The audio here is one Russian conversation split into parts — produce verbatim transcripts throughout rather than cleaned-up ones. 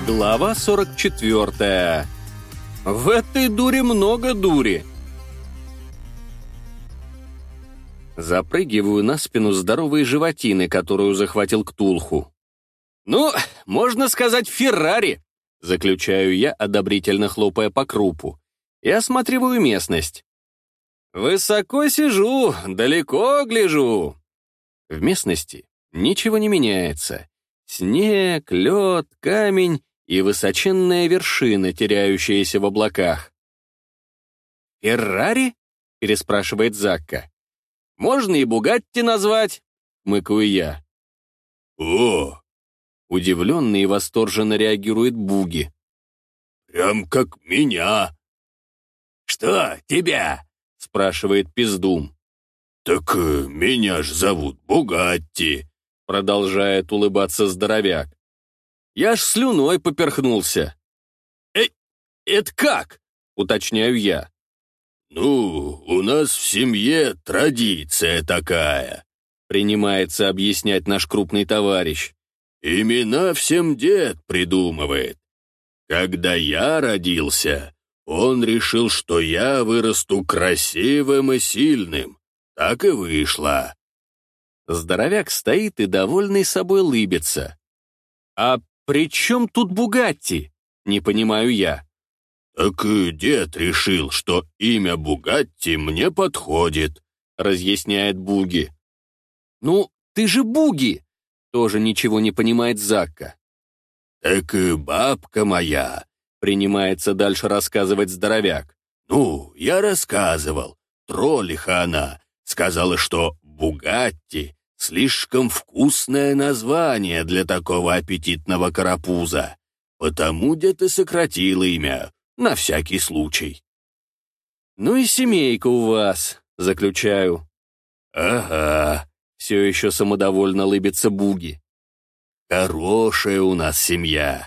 Глава сорок четвёртая. В этой дуре много дури. Запрыгиваю на спину здоровой животины, которую захватил Ктулху. «Ну, можно сказать, Феррари!» — заключаю я, одобрительно хлопая по крупу, и осматриваю местность. «Высоко сижу, далеко гляжу». В местности ничего не меняется. Снег, лед, камень и высоченная вершина, теряющаяся в облаках. «Феррари?» — переспрашивает Закка. «Можно и Бугатти назвать», — мыкаю я. «О!» — удивленно и восторженно реагирует Буги. «Прям как меня!» «Что, тебя?» — спрашивает Пиздум. «Так э, меня ж зовут Бугатти», — продолжает улыбаться здоровяк. Я ж слюной поперхнулся. «Э, это как?» — уточняю я. «Ну, у нас в семье традиция такая», — принимается объяснять наш крупный товарищ. «Имена всем дед придумывает. Когда я родился, он решил, что я вырасту красивым и сильным. Так и вышло». Здоровяк стоит и довольный собой лыбится. «А при чем тут Бугатти?» — не понимаю я. «Так и дед решил, что имя Бугатти мне подходит», — разъясняет Буги. «Ну, ты же Буги!» — тоже ничего не понимает Закка. «Так и бабка моя», — принимается дальше рассказывать здоровяк. «Ну, я рассказывал. Троллиха она. Сказала, что Бугатти — слишком вкусное название для такого аппетитного карапуза. Потому дед и сократил имя, на всякий случай». «Ну и семейка у вас», — заключаю. «Ага», — все еще самодовольно лыбится Буги. «Хорошая у нас семья».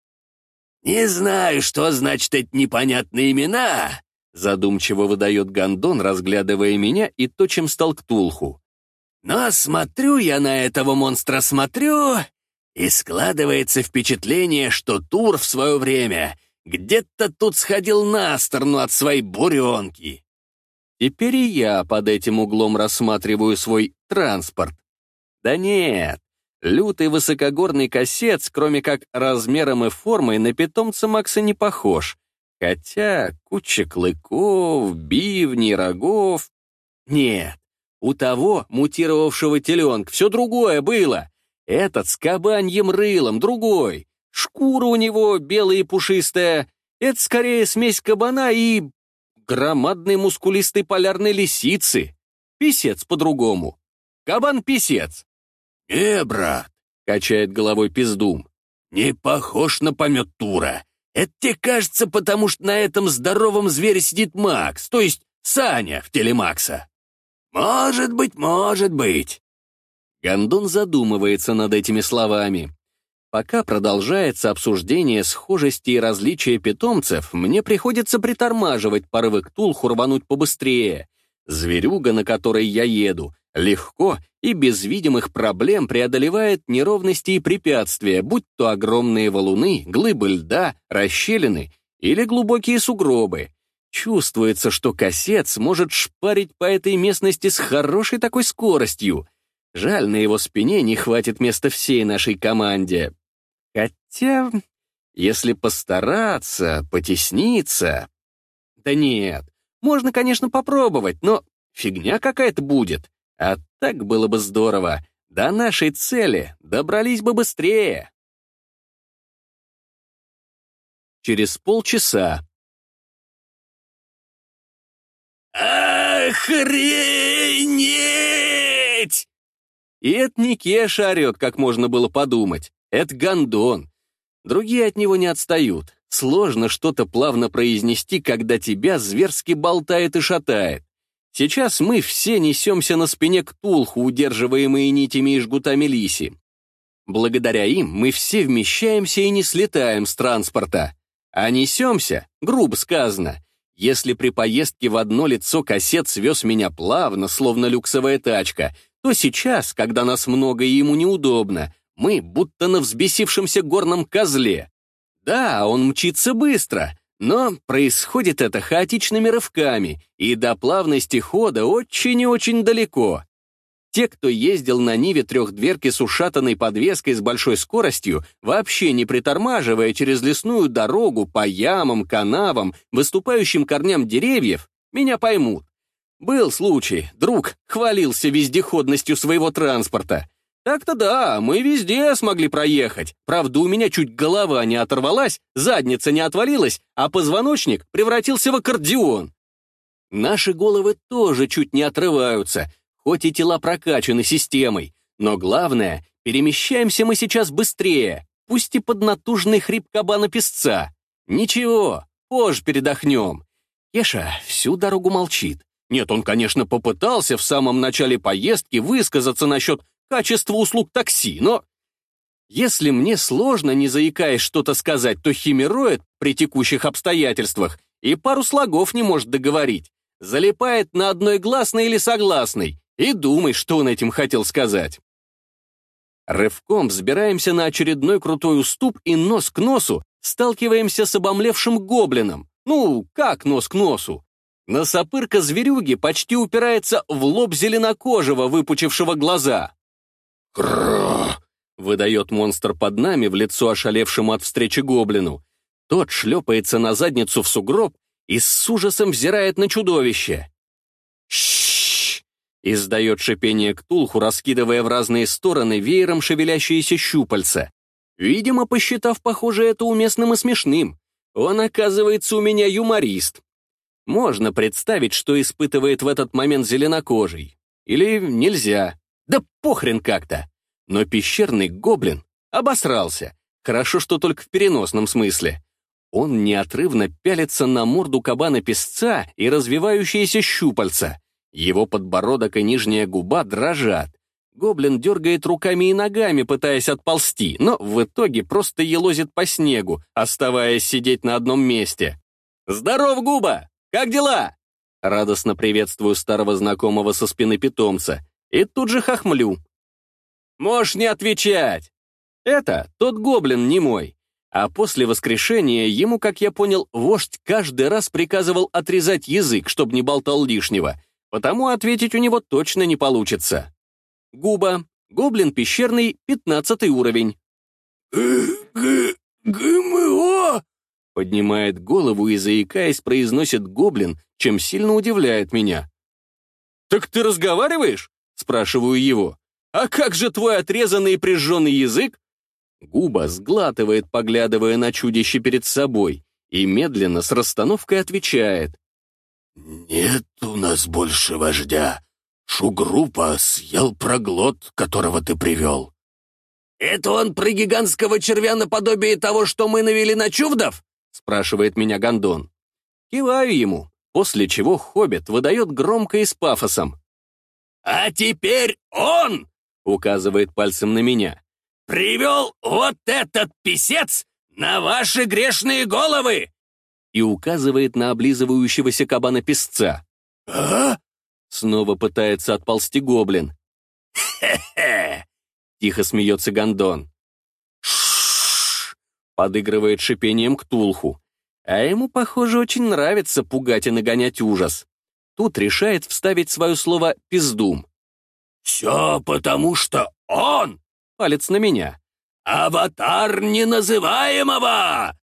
«Не знаю, что значит эти непонятные имена», — задумчиво выдает Гондон, разглядывая меня и то, чем стал Ктулху. «но смотрю я на этого монстра, смотрю, и складывается впечатление, что Тур в свое время где-то тут сходил на сторону от своей буренки». Теперь и я под этим углом рассматриваю свой транспорт. Да нет, лютый высокогорный кассец, кроме как размером и формой, на питомца Макса не похож. Хотя куча клыков, бивней, рогов. Нет, у того мутировавшего теленка все другое было. Этот с кабаньим рылом, другой. Шкура у него белая и пушистая. Это скорее смесь кабана и громадной мускулистой полярной лисицы. Писец по-другому. Кабан-писец. «Не, брат», — качает головой Пиздум. «не похож на помет Тура. Это тебе кажется, потому что на этом здоровом звере сидит Макс, то есть Саня в теле Макса. Может быть, может быть». Гондон задумывается над этими словами. Пока продолжается обсуждение схожести и различия питомцев, мне приходится притормаживать порывы Ктулху рвануть побыстрее. Зверюга, на которой я еду, легко и без видимых проблем преодолевает неровности и препятствия, будь то огромные валуны, глыбы льда, расщелины или глубокие сугробы. Чувствуется, что кассец может шпарить по этой местности с хорошей такой скоростью. Жаль, на его спине не хватит места всей нашей команде. Хотя, если постараться, потесниться... Да нет, можно, конечно, попробовать, но фигня какая-то будет. А так было бы здорово. До нашей цели добрались бы быстрее. Через полчаса. «Охренеть!» И это не Кеша орет, как можно было подумать. Это Гондон. Другие от него не отстают. Сложно что-то плавно произнести, когда тебя зверски болтает и шатает. Сейчас мы все несемся на спине Ктулху, удерживаемые нитями и жгутами лиси. Благодаря им мы все вмещаемся и не слетаем с транспорта. А несемся, грубо сказано. Если при поездке в одно лицо кассет вез меня плавно, словно люксовая тачка, то сейчас, когда нас много и ему неудобно, мы будто на взбесившемся горном козле. Да, он мчится быстро, но происходит это хаотичными рывками, и до плавности хода очень и очень далеко. Те, кто ездил на Ниве трехдверки с ушатанной подвеской с большой скоростью, вообще не притормаживая через лесную дорогу по ямам, канавам, выступающим корням деревьев, меня поймут. Был случай, друг хвалился вездеходностью своего транспорта. Так-то да, мы везде смогли проехать. Правда, у меня чуть голова не оторвалась, задница не отвалилась, а позвоночник превратился в аккордеон. Наши головы тоже чуть не отрываются, хоть и тела прокачаны системой. Но главное, перемещаемся мы сейчас быстрее, пусть и под натужный хрип кабана-песца. Ничего, позже передохнем. Кеша всю дорогу молчит. Нет, он, конечно, попытался в самом начале поездки высказаться насчет качества услуг такси, но... Если мне сложно, не заикаясь, что-то сказать, то химероид при текущих обстоятельствах и пару слогов не может договорить. Залипает на одной гласной или согласной, и думай, что он этим хотел сказать. Рывком взбираемся на очередной крутой уступ и нос к носу сталкиваемся с обомлевшим гоблином. Ну, как нос к носу? Носопырка зверюги почти упирается в лоб зеленокожего, выпучившего глаза. «Кра!» — выдает монстр под нами в лицо ошалевшему от встречи гоблину. Тот шлепается на задницу в сугроб и с ужасом взирает на чудовище. «Щ-щ-щ!» — издает шипение Ктулху, раскидывая в разные стороны веером шевелящиеся щупальца. Видимо, посчитав, похоже, это уместным и смешным. Он, оказывается, у меня юморист. Можно представить, что испытывает в этот момент зеленокожий. Или нельзя. Да похрен как-то. Но пещерный гоблин обосрался. Хорошо, что только в переносном смысле. Он неотрывно пялится на морду кабана-песца и развивающиеся щупальца. Его подбородок и нижняя губа дрожат. Гоблин дергает руками и ногами, пытаясь отползти, но в итоге просто елозит по снегу, оставаясь сидеть на одном месте. «Здоров, Губа! Как дела?» Радостно приветствую старого знакомого со спины питомца и тут же хохмлю. «Можешь не отвечать!» Это тот гоблин немой. А после воскрешения ему, как я понял, вождь каждый раз приказывал отрезать язык, чтобы не болтал лишнего, потому ответить у него точно не получится. Губа, гоблин пещерный, пятнадцатый уровень. «ГМО?» Поднимает голову и, заикаясь, произносит гоблин, чем сильно удивляет меня. «Так ты разговариваешь?» — спрашиваю его. «А как же твой отрезанный и прижженный язык?» Губа сглатывает, поглядывая на чудище перед собой, и медленно с расстановкой отвечает. «Нет у нас больше вождя. Шугрупа съел проглот, которого ты привел». «Это он про гигантского червя наподобие того, что мы навели на чувдов?» — спрашивает меня Гондон. Киваю ему, после чего хоббит выдает громко и с пафосом. «А теперь он!» — указывает пальцем на меня. «Привел вот этот писец на ваши грешные головы!» И указывает на облизывающегося кабана-песца. «А?» — снова пытается отползти гоблин. «Хе-хе!» — тихо смеется Гондон. «Ш-ш-ш!» — подыгрывает шипением Ктулху. А ему, похоже, очень нравится пугать и нагонять ужас. Тут решает вставить свое слово «пиздум». «Все потому, что он!» — палец на меня. «Аватар неназываемого!»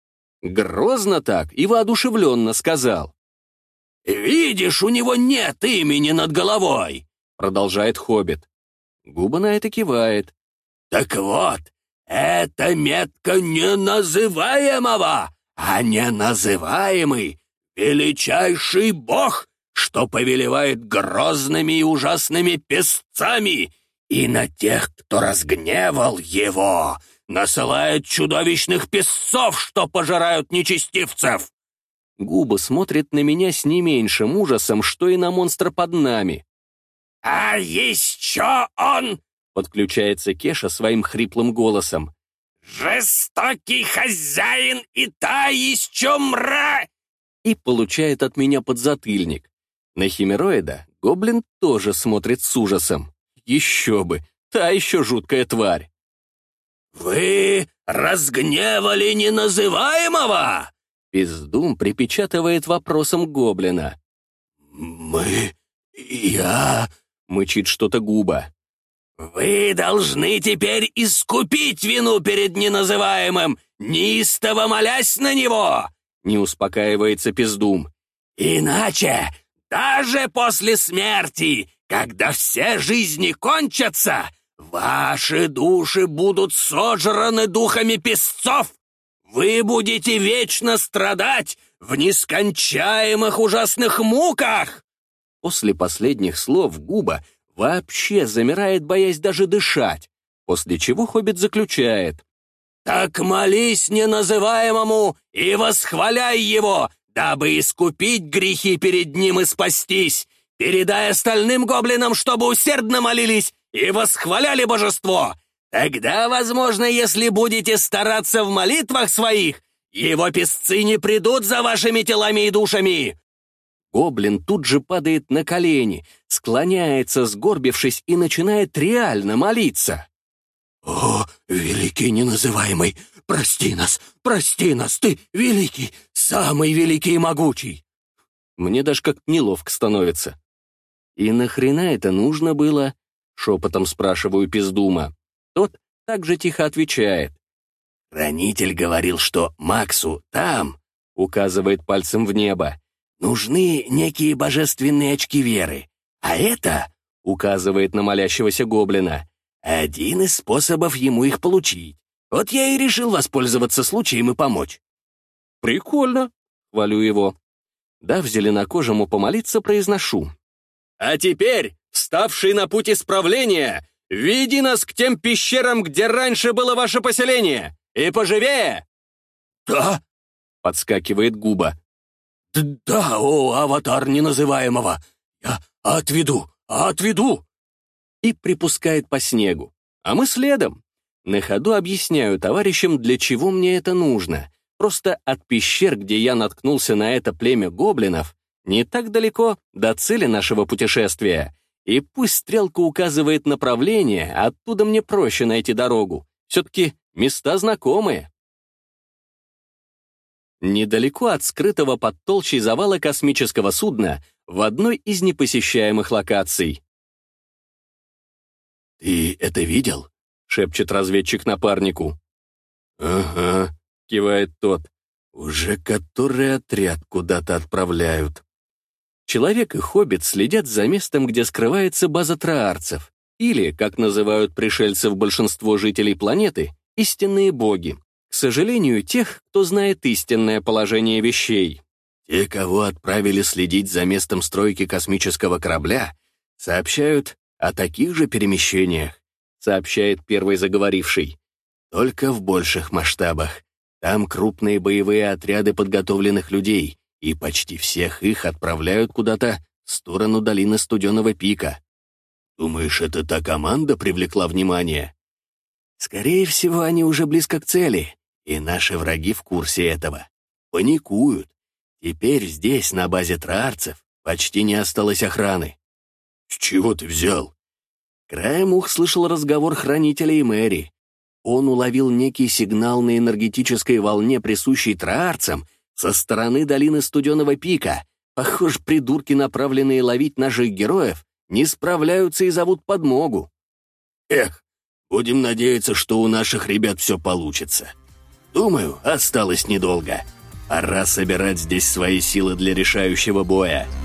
Грозно так и воодушевленно сказал. «Видишь, у него нет имени над головой!» — продолжает хоббит. Губа на это кивает. «Так вот, это метка неназываемого, а неназываемый — величайший бог, что повелевает грозными и ужасными песцами, и на тех, кто разгневал его, насылает чудовищных песцов, что пожирают нечестивцев». Губа смотрит на меня с не меньшим ужасом, что и на монстра под нами. «А еще он!» — подключается Кеша своим хриплым голосом. «Жестокий хозяин и та еще мра!» И получает от меня подзатыльник. На химероида гоблин тоже смотрит с ужасом. Еще бы, та еще жуткая тварь. «Вы разгневали неназываемого?» Пиздум припечатывает вопросом гоблина. «Мы... я...» — мычит что-то Губа. «Вы должны теперь искупить вину перед неназываемым, неистово молясь на него!» — не успокаивается Пиздум. «Иначе, даже после смерти, когда все жизни кончатся, ваши души будут сожраны духами песцов! Вы будете вечно страдать в нескончаемых ужасных муках!» После последних слов Губа вообще замирает, боясь даже дышать, после чего хоббит заключает. «Так молись неназываемому и восхваляй его, дабы искупить грехи перед ним и спастись. Передай остальным гоблинам, чтобы усердно молились и восхваляли божество. Тогда, возможно, если будете стараться в молитвах своих, его песцы не придут за вашими телами и душами». Гоблин тут же падает на колени, склоняется, сгорбившись, и начинает реально молиться. «О, великий неназываемый, прости нас, прости нас, ты великий, самый великий и могучий!» Мне даже как-то неловко становится. «И нахрена это нужно было?» — шепотом спрашиваю Пиздума. Тот также тихо отвечает. «Хранитель говорил, что Максу там, — указывает пальцем в небо, — нужны некие божественные очки веры, а это, — указывает на молящегося гоблина, — один из способов ему их получить. Вот я и решил воспользоваться случаем и помочь». «Прикольно», — хвалю его. Дав зеленокожему помолиться, произношу. «А теперь, вставший на путь исправления, веди нас к тем пещерам, где раньше было ваше поселение, и поживее!» «Да?» — подскакивает Губа. «Да, о, аватар неназываемого! Я отведу, отведу!» И припускает по снегу. А мы следом. На ходу объясняю товарищам, для чего мне это нужно. Просто от пещер, где я наткнулся на это племя гоблинов, не так далеко до цели нашего путешествия. И пусть стрелка указывает направление, оттуда мне проще найти дорогу. Все-таки места знакомые. Недалеко от скрытого под толщей завала космического судна в одной из непосещаемых локаций. «Ты это видел?» — шепчет разведчик напарнику. «Ага», — кивает тот. «Уже который отряд куда-то отправляют». Человек и хоббит следят за местом, где скрывается база траарцев, или, как называют пришельцев большинство жителей планеты, истинные боги. К сожалению, тех, кто знает истинное положение вещей. Те, кого отправили следить за местом стройки космического корабля, сообщают о таких же перемещениях, сообщает первый заговоривший. Только в больших масштабах. Там крупные боевые отряды подготовленных людей, и почти всех их отправляют куда-то в сторону долины Студеного Пика. Думаешь, это та команда привлекла внимание? Скорее всего, они уже близко к цели, и наши враги в курсе этого. Паникуют. Теперь здесь, на базе траарцев, почти не осталось охраны. С чего ты взял? Краем ух слышал разговор хранителя и Мэри. Он уловил некий сигнал на энергетической волне, присущей траарцам, со стороны долины Студеного Пика. Похоже, придурки, направленные ловить наших героев, не справляются и зовут подмогу. Эх, будем надеяться, что у наших ребят все получится. Думаю, осталось недолго. Пора собирать здесь свои силы для решающего боя.